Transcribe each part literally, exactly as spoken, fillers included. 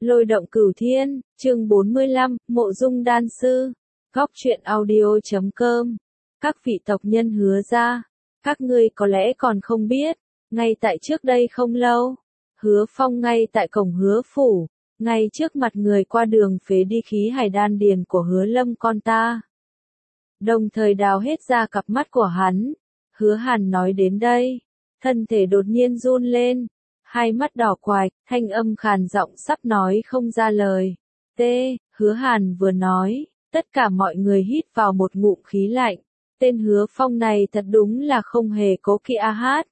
Lôi động cửu thiên, chương bốn mươi lăm, Mộ Dung đan sư. Góc truyện audio chấm com. Các vị tộc nhân Hứa gia, các ngươi có lẽ còn không biết, ngay tại trước đây không lâu, Hứa Phong ngay tại cổng Hứa phủ, ngay trước mặt người qua đường phế đi khí hải đan điền của Hứa Lâm con ta. Đồng thời đào hết ra cặp mắt của hắn. Hứa Hàn nói đến đây, thân thể đột nhiên run lên, hai mắt đỏ quạch, thanh âm khàn giọng sắp nói không ra lời. T, Hứa Hàn vừa nói, tất cả mọi người hít vào một ngụm khí lạnh. Tên Hứa Phong này thật đúng là không hề cố kỵ a hát.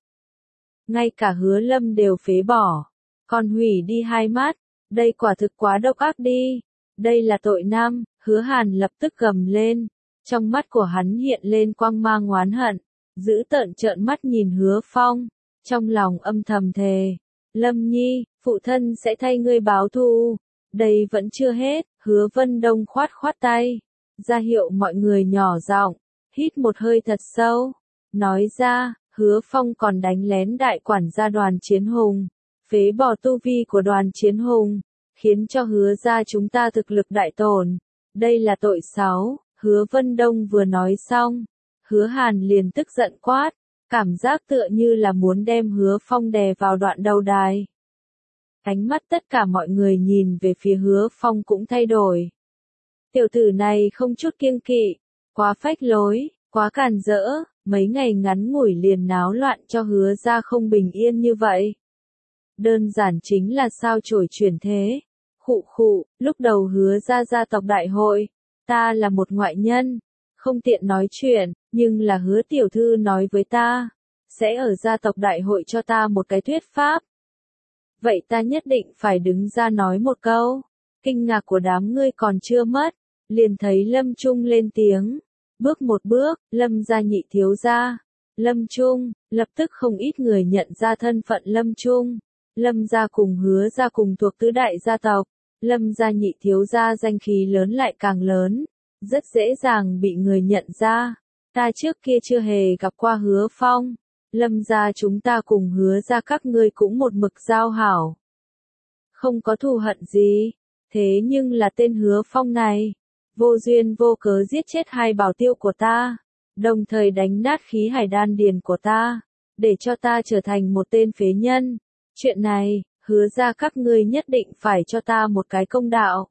Ngay cả Hứa Lâm đều phế bỏ, còn hủy đi hai mắt, đây quả thực quá độc ác đi. Đây là tội nam, Hứa Hàn lập tức gầm lên, trong mắt của hắn hiện lên quang mang oán hận, dữ tợn trợn mắt nhìn Hứa Phong, trong lòng âm thầm thề. Lâm Nhi, phụ thân sẽ thay ngươi báo thù. Đây vẫn chưa hết, Hứa Vân Đông khoát khoát tay, ra hiệu mọi người nhỏ giọng, hít một hơi thật sâu, nói ra, Hứa Phong còn đánh lén đại quản gia Đoàn Chiến Hùng, phế bỏ tu vi của Đoàn Chiến Hùng, khiến cho Hứa gia chúng ta thực lực đại tổn. Đây là tội sáu. Hứa Vân Đông vừa nói xong, Hứa Hàn liền tức giận quát, cảm giác tựa như là muốn đem Hứa Phong đè vào đoạn đầu đài. Ánh mắt tất cả mọi người nhìn về phía Hứa Phong cũng thay đổi. Tiểu tử này không chút kiêng kỵ, quá phách lối, quá càn rỡ, mấy ngày ngắn ngủi liền náo loạn cho Hứa gia không bình yên như vậy. Đơn giản chính là sao chổi chuyển thế. Khụ khụ, lúc đầu Hứa gia gia tộc đại hội, ta là một ngoại nhân, không tiện nói chuyện, nhưng là Hứa tiểu thư nói với ta, sẽ ở gia tộc đại hội cho ta một cái thuyết pháp. Vậy ta nhất định phải đứng ra nói một câu. Kinh ngạc của đám ngươi còn chưa mất, liền thấy Lâm Trung lên tiếng, bước một bước, Lâm gia nhị thiếu gia. Lâm Trung, lập tức không ít người nhận ra thân phận Lâm Trung. Lâm gia cùng Hứa gia cùng thuộc tứ đại gia tộc, Lâm gia nhị thiếu gia danh khí lớn lại càng lớn, rất dễ dàng bị người nhận ra. Ta trước kia chưa hề gặp qua Hứa Phong, Lâm gia chúng ta cùng Hứa gia các ngươi cũng một mực giao hảo, không có thù hận gì, thế nhưng là tên Hứa Phong này, vô duyên vô cớ giết chết hai bảo tiêu của ta, đồng thời đánh nát khí hải đan điền của ta, để cho ta trở thành một tên phế nhân. Chuyện này, Hứa gia các ngươi nhất định phải cho ta một cái công đạo.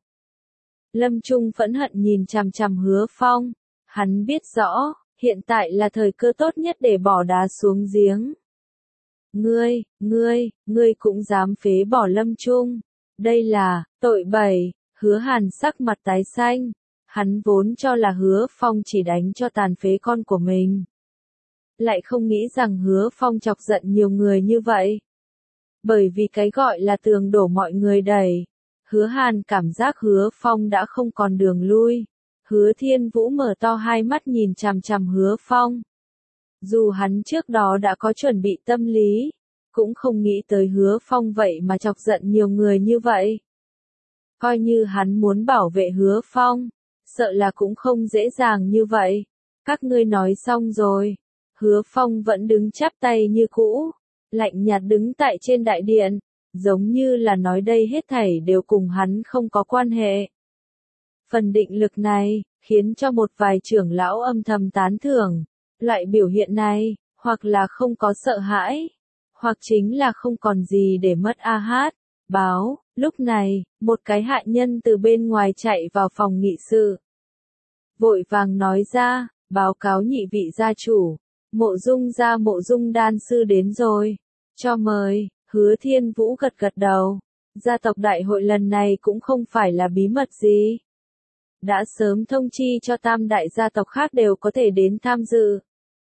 Lâm Trung phẫn hận nhìn chằm chằm Hứa Phong, hắn biết rõ, hiện tại là thời cơ tốt nhất để bỏ đá xuống giếng. Ngươi, ngươi, ngươi cũng dám phế bỏ Lâm Trung, đây là tội bảy. Hứa Hàn sắc mặt tái xanh, hắn vốn cho là Hứa Phong chỉ đánh cho tàn phế con của mình, lại không nghĩ rằng Hứa Phong chọc giận nhiều người như vậy. Bởi vì cái gọi là tường đổ mọi người đẩy, Hứa Hàn cảm giác Hứa Phong đã không còn đường lui. Hứa Thiên Vũ mở to hai mắt nhìn chằm chằm Hứa Phong. Dù hắn trước đó đã có chuẩn bị tâm lý, cũng không nghĩ tới Hứa Phong vậy mà chọc giận nhiều người như vậy. Coi như hắn muốn bảo vệ Hứa Phong, sợ là cũng không dễ dàng như vậy. Các ngươi nói xong rồi. Hứa Phong vẫn đứng chắp tay như cũ, lạnh nhạt đứng tại trên đại điện, giống như là nói đây hết thảy đều cùng hắn không có quan hệ. Phần định lực này, khiến cho một vài trưởng lão âm thầm tán thưởng. Loại biểu hiện này, hoặc là không có sợ hãi, hoặc chính là không còn gì để mất a hát. Báo, lúc này, một cái hạ nhân từ bên ngoài chạy vào phòng nghị sự. Vội vàng nói ra, báo cáo nhị vị gia chủ, Mộ Dung gia Mộ Dung đan sư đến rồi, cho mời. Hứa Thiên Vũ gật gật đầu, gia tộc đại hội lần này cũng không phải là bí mật gì. Đã sớm thông chi cho tam đại gia tộc khác đều có thể đến tham dự.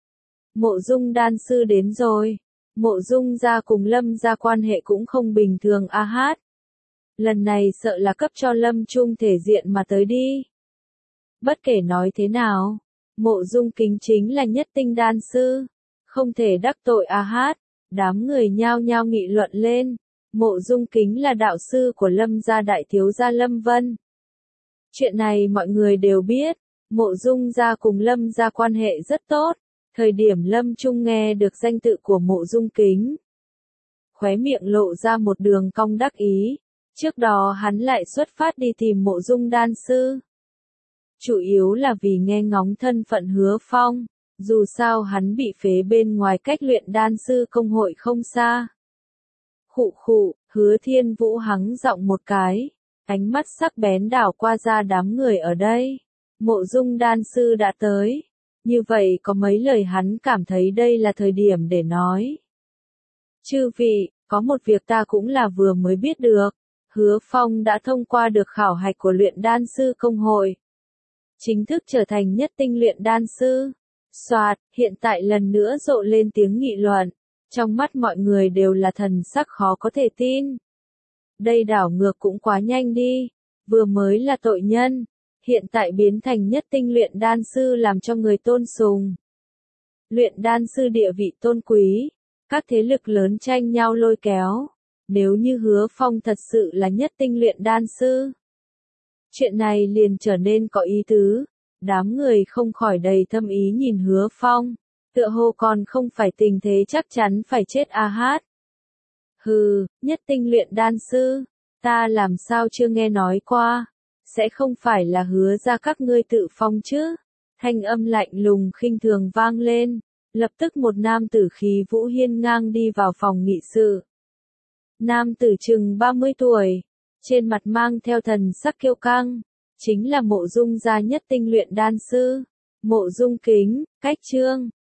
Mộ Dung đan sư đến rồi, Mộ Dung gia cùng Lâm gia quan hệ cũng không bình thường a hát. Lần này sợ là cấp cho Lâm Trung thể diện mà tới đi. Bất kể nói thế nào, Mộ Dung Kính chính là nhất tinh đan sư, không thể đắc tội a hát. Đám người nhao nhao nghị luận lên, Mộ Dung Kính là đạo sư của Lâm gia đại thiếu gia Lâm Vân. Chuyện này mọi người đều biết, Mộ Dung gia cùng Lâm gia quan hệ rất tốt, thời điểm Lâm Trung nghe được danh tự của Mộ Dung Kính, khóe miệng lộ ra một đường cong đắc ý, Trước đó hắn lại xuất phát đi tìm Mộ Dung đan sư. Chủ yếu là vì nghe ngóng thân phận Hứa Phong, dù sao hắn bị phế bên ngoài cách luyện đan sư công hội không xa. Khụ khụ, Hứa Thiên Vũ hắng giọng một cái, ánh mắt sắc bén đảo qua ra đám người ở đây. Mộ Dung đan sư đã tới, như vậy có mấy lời hắn cảm thấy đây là thời điểm để nói. Chư vị, có một việc ta cũng là vừa mới biết được, Hứa Phong đã thông qua được khảo hạch của luyện đan sư công hội. Chính thức trở thành nhất tinh luyện đan sư. Soạt, hiện tại lần nữa rộ lên tiếng nghị luận. Trong mắt mọi người đều là thần sắc khó có thể tin. Đây đảo ngược cũng quá nhanh đi. Vừa mới là tội nhân, hiện tại biến thành nhất tinh luyện đan sư làm cho người tôn sùng. Luyện đan sư địa vị tôn quý, các thế lực lớn tranh nhau lôi kéo. Nếu như Hứa Phong thật sự là nhất tinh luyện đan sư, chuyện này liền trở nên có ý tứ. Đám người không khỏi đầy thâm ý nhìn Hứa Phong, tựa hồ còn không phải tình thế chắc chắn phải chết a hát. Hừ, nhất tinh luyện đan sư, ta làm sao chưa nghe nói qua, sẽ không phải là Hứa ra các ngươi tự phong chứ? Thanh âm lạnh lùng khinh thường vang lên, lập tức một nam tử khí vũ hiên ngang đi vào phòng nghị sự. Nam tử chừng ba mươi tuổi, trên mặt mang theo thần sắc kiêu căng, chính là Mộ Dung gia nhất tinh luyện đan sư, Mộ Dung Kính, cách chương.